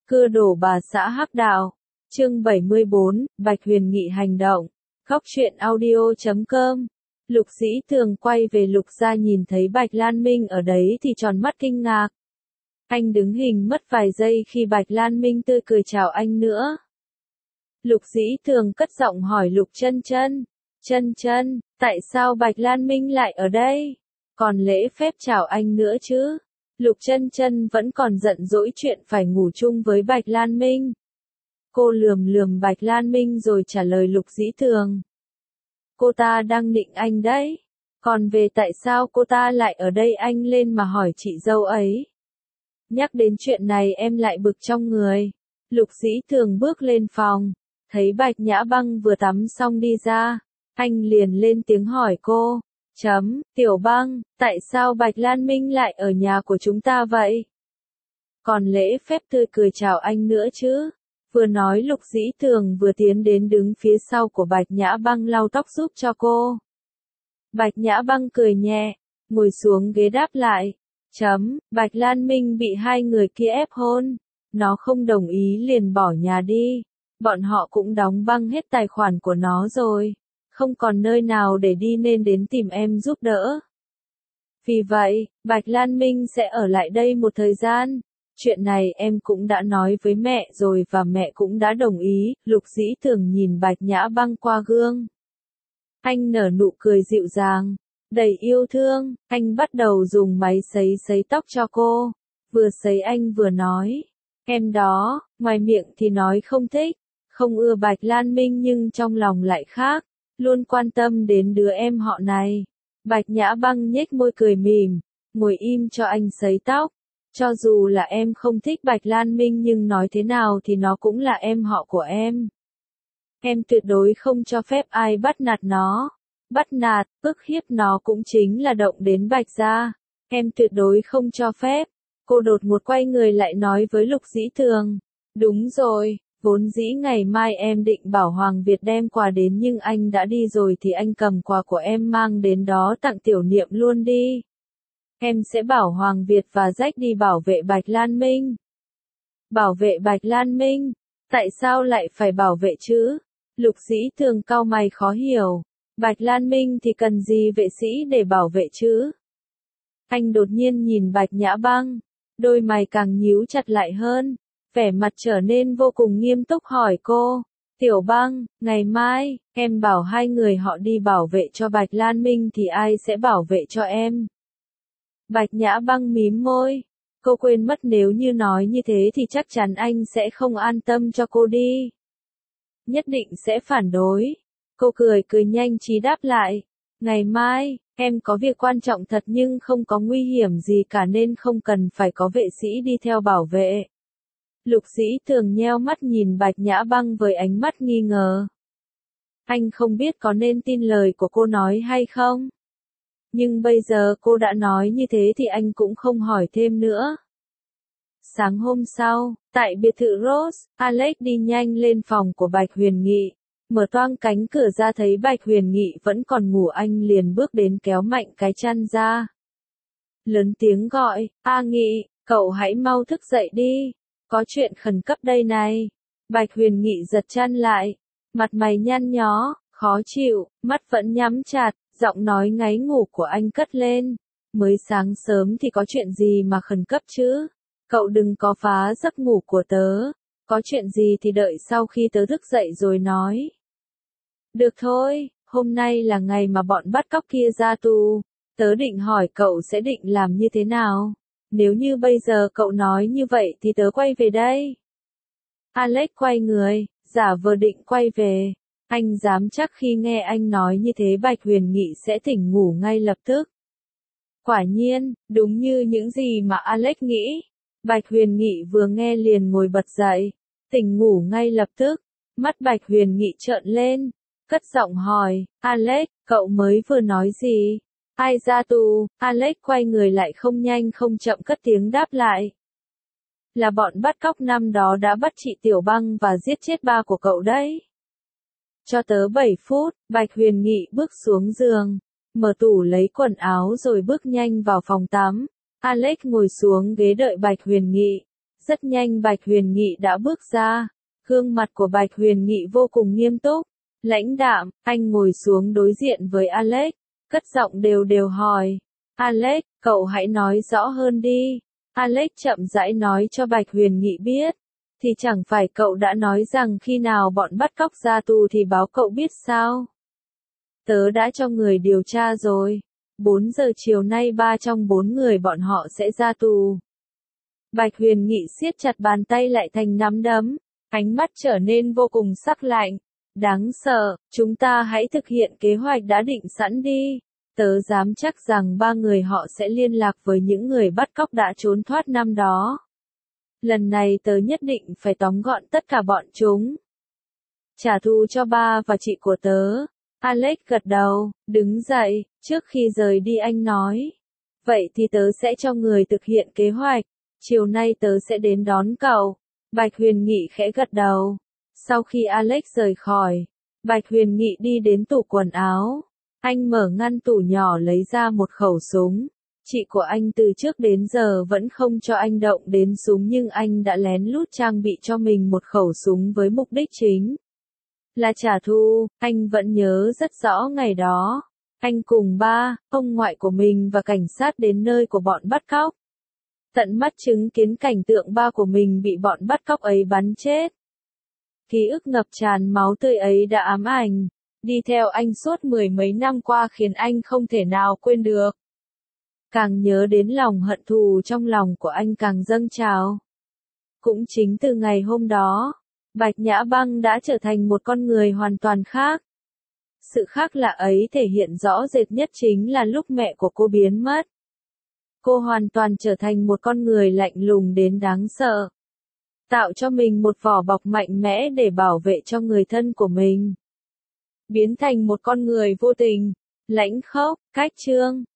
Cưa đổ bà xã Hắc Đạo. Chương 74, Bạch Huyền Nghị hành động. Góc truyện audio.com. Lục Dĩ Tường quay về Lục gia nhìn thấy Bạch Lan Minh ở đấy thì tròn mắt kinh ngạc. Anh đứng hình mất vài giây khi Bạch Lan Minh tươi cười chào anh nữa. Lục Dĩ Tường cất giọng hỏi Lục Chân Chân. Chân Chân, tại sao Bạch Lan Minh lại ở đây? Còn lễ phép chào anh nữa chứ? Lục Chân Chân vẫn còn giận dỗi chuyện phải ngủ chung với Bạch Lan Minh. Cô lườm lườm Bạch Lan Minh rồi trả lời Lục Dĩ Tường. Cô ta đang nịnh anh đấy. Còn về tại sao cô ta lại ở đây anh lên mà hỏi chị dâu ấy. Nhắc đến chuyện này em lại bực trong người. Lục Dĩ Tường bước lên phòng. Thấy Bạch Nhã Băng vừa tắm xong đi ra. Anh liền lên tiếng hỏi cô. Tiểu Băng, tại sao Bạch Lan Minh lại ở nhà của chúng ta vậy? Còn lễ phép tươi cười chào anh nữa chứ? Vừa nói Lục Dĩ Tường vừa tiến đến đứng phía sau của Bạch Nhã Băng lau tóc giúp cho cô. Bạch Nhã Băng cười nhẹ, ngồi xuống ghế đáp lại. Bạch Lan Minh bị hai người kia ép hôn. Nó không đồng ý liền bỏ nhà đi. Bọn họ cũng đóng băng hết tài khoản của nó rồi. Không còn nơi nào để đi nên đến tìm em giúp đỡ. Vì vậy, Bạch Lan Minh sẽ ở lại đây một thời gian. Chuyện này em cũng đã nói với mẹ rồi và mẹ cũng đã đồng ý. Lục Dĩ Tường nhìn Bạch Nhã Băng qua gương. Anh nở nụ cười dịu dàng, đầy yêu thương. Anh bắt đầu dùng máy sấy tóc cho cô. Vừa sấy anh vừa nói. Em đó, ngoài miệng thì nói không thích, không ưa Bạch Lan Minh nhưng trong lòng lại khác. Luôn quan tâm đến đứa em họ này. Bạch Nhã Băng nhếch môi cười mỉm, ngồi im cho anh sấy tóc. Cho dù là em không thích Bạch Lan Minh nhưng nói thế nào thì nó cũng là em họ của em. Em tuyệt đối không cho phép ai bắt nạt nó. Bắt nạt, ức hiếp nó cũng chính là động đến Bạch gia. Em tuyệt đối không cho phép. Cô đột ngột quay người lại nói với Lục Dĩ Tường. Đúng rồi. Vốn dĩ ngày mai em định bảo Hoàng Việt đem quà đến nhưng anh đã đi rồi thì anh cầm quà của em mang đến đó tặng Tiểu Niệm luôn đi. Em sẽ bảo Hoàng Việt và Rách đi bảo vệ Bạch Lan Minh. Bảo vệ Bạch Lan Minh? Tại sao lại phải bảo vệ chứ? Lục Dĩ Tường cau mày khó hiểu. Bạch Lan Minh thì cần gì vệ sĩ để bảo vệ chứ? Anh đột nhiên nhìn Bạch Nhã Băng. Đôi mày càng nhíu chặt lại hơn. Vẻ mặt trở nên vô cùng nghiêm túc hỏi cô. Tiểu Băng, ngày mai, em bảo hai người họ đi bảo vệ cho Bạch Lan Minh thì ai sẽ bảo vệ cho em? Bạch Nhã Băng mím môi. Cô quên mất nếu như nói như thế thì chắc chắn anh sẽ không an tâm cho cô đi. Nhất định sẽ phản đối. Cô cười nhanh trí đáp lại. Ngày mai, em có việc quan trọng thật nhưng không có nguy hiểm gì cả nên không cần phải có vệ sĩ đi theo bảo vệ. Lục Dĩ Tường nheo mắt nhìn Bạch Nhã Băng với ánh mắt nghi ngờ. Anh không biết có nên tin lời của cô nói hay không? Nhưng bây giờ cô đã nói như thế thì anh cũng không hỏi thêm nữa. Sáng hôm sau, tại biệt thự Rose, Alex đi nhanh lên phòng của Bạch Huyền Nghị. Mở toang cánh cửa ra thấy Bạch Huyền Nghị vẫn còn ngủ anh liền bước đến kéo mạnh cái chăn ra. Lớn tiếng gọi, A Nghị, cậu hãy mau thức dậy đi. Có chuyện khẩn cấp đây này. Bạch Huyền Nghị giật chăn lại. Mặt mày nhăn nhó, khó chịu, mắt vẫn nhắm chặt, giọng nói ngáy ngủ của anh cất lên. Mới sáng sớm thì có chuyện gì mà khẩn cấp chứ? Cậu đừng có phá giấc ngủ của tớ. Có chuyện gì thì đợi sau khi tớ thức dậy rồi nói. Được thôi, hôm nay là ngày mà bọn bắt cóc kia ra tù. Tớ định hỏi cậu sẽ định làm như thế nào? Nếu như bây giờ cậu nói như vậy thì tớ quay về đây. Alex quay người, giả vờ định quay về. Anh dám chắc khi nghe anh nói như thế Bạch Huyền Nghị sẽ tỉnh ngủ ngay lập tức. Quả nhiên, đúng như những gì mà Alex nghĩ. Bạch Huyền Nghị vừa nghe liền ngồi bật dậy. Tỉnh ngủ ngay lập tức. Mắt Bạch Huyền Nghị trợn lên. Cất giọng hỏi, Alex, cậu mới vừa nói gì? Ai ra tù? Alex quay người lại không nhanh không chậm cất tiếng đáp lại. Là bọn bắt cóc năm đó đã bắt chị Tiểu Băng và giết chết ba của cậu đấy. Cho tớ 7 phút, Bạch Huyền Nghị bước xuống giường, mở tủ lấy quần áo rồi bước nhanh vào phòng tắm. Alex ngồi xuống ghế đợi Bạch Huyền Nghị, Rất nhanh Bạch Huyền Nghị đã bước ra. Gương mặt của Bạch Huyền Nghị vô cùng nghiêm túc, lãnh đạm, anh ngồi xuống đối diện với Alex, cất giọng đều đều hỏi. Alex, cậu hãy nói rõ hơn đi. Alex chậm rãi nói cho Bạch Huyền Nghị biết. Thì chẳng phải cậu đã nói rằng khi nào bọn bắt cóc ra tù thì báo cậu biết sao? Tớ đã cho người điều tra rồi. 4 giờ chiều nay 3 trong 4 người bọn họ sẽ ra tù. Bạch Huyền Nghị siết chặt bàn tay lại thành nắm đấm, ánh mắt trở nên vô cùng sắc lạnh. Đáng sợ, chúng ta hãy thực hiện kế hoạch đã định sẵn đi. Tớ dám chắc rằng 3 người họ sẽ liên lạc với những người bắt cóc đã trốn thoát năm đó. Lần này tớ nhất định phải tóm gọn tất cả bọn chúng. Trả thù cho ba và chị của tớ. Alex gật đầu, đứng dậy, trước khi rời đi anh nói. Vậy thì tớ sẽ cho người thực hiện kế hoạch. Chiều nay tớ sẽ đến đón cậu. Bạch Huyền Nghị khẽ gật đầu. Sau khi Alex rời khỏi, Bạch Huyền Nghị đi đến tủ quần áo. Anh mở ngăn tủ nhỏ lấy ra một khẩu súng. Chị của anh từ trước đến giờ vẫn không cho anh động đến súng nhưng anh đã lén lút trang bị cho mình một khẩu súng với mục đích chính là trả thù. Anh vẫn nhớ rất rõ ngày đó. Anh cùng ba, ông ngoại của mình và cảnh sát đến nơi của bọn bắt cóc. Tận mắt chứng kiến cảnh tượng ba của mình bị bọn bắt cóc ấy bắn chết. Ký ức ngập tràn máu tươi ấy đã ám ảnh, đi theo anh suốt 10 mấy năm qua khiến anh không thể nào quên được. Càng nhớ đến lòng hận thù trong lòng của anh càng dâng trào. Cũng chính từ ngày hôm đó, Bạch Nhã Băng đã trở thành một con người hoàn toàn khác. Sự khác lạ ấy thể hiện rõ rệt nhất chính là lúc mẹ của cô biến mất. Cô hoàn toàn trở thành một con người lạnh lùng đến đáng sợ. Tạo cho mình một vỏ bọc mạnh mẽ để bảo vệ cho người thân của mình. Biến thành một con người vô tình, lãnh khốc, cách trương.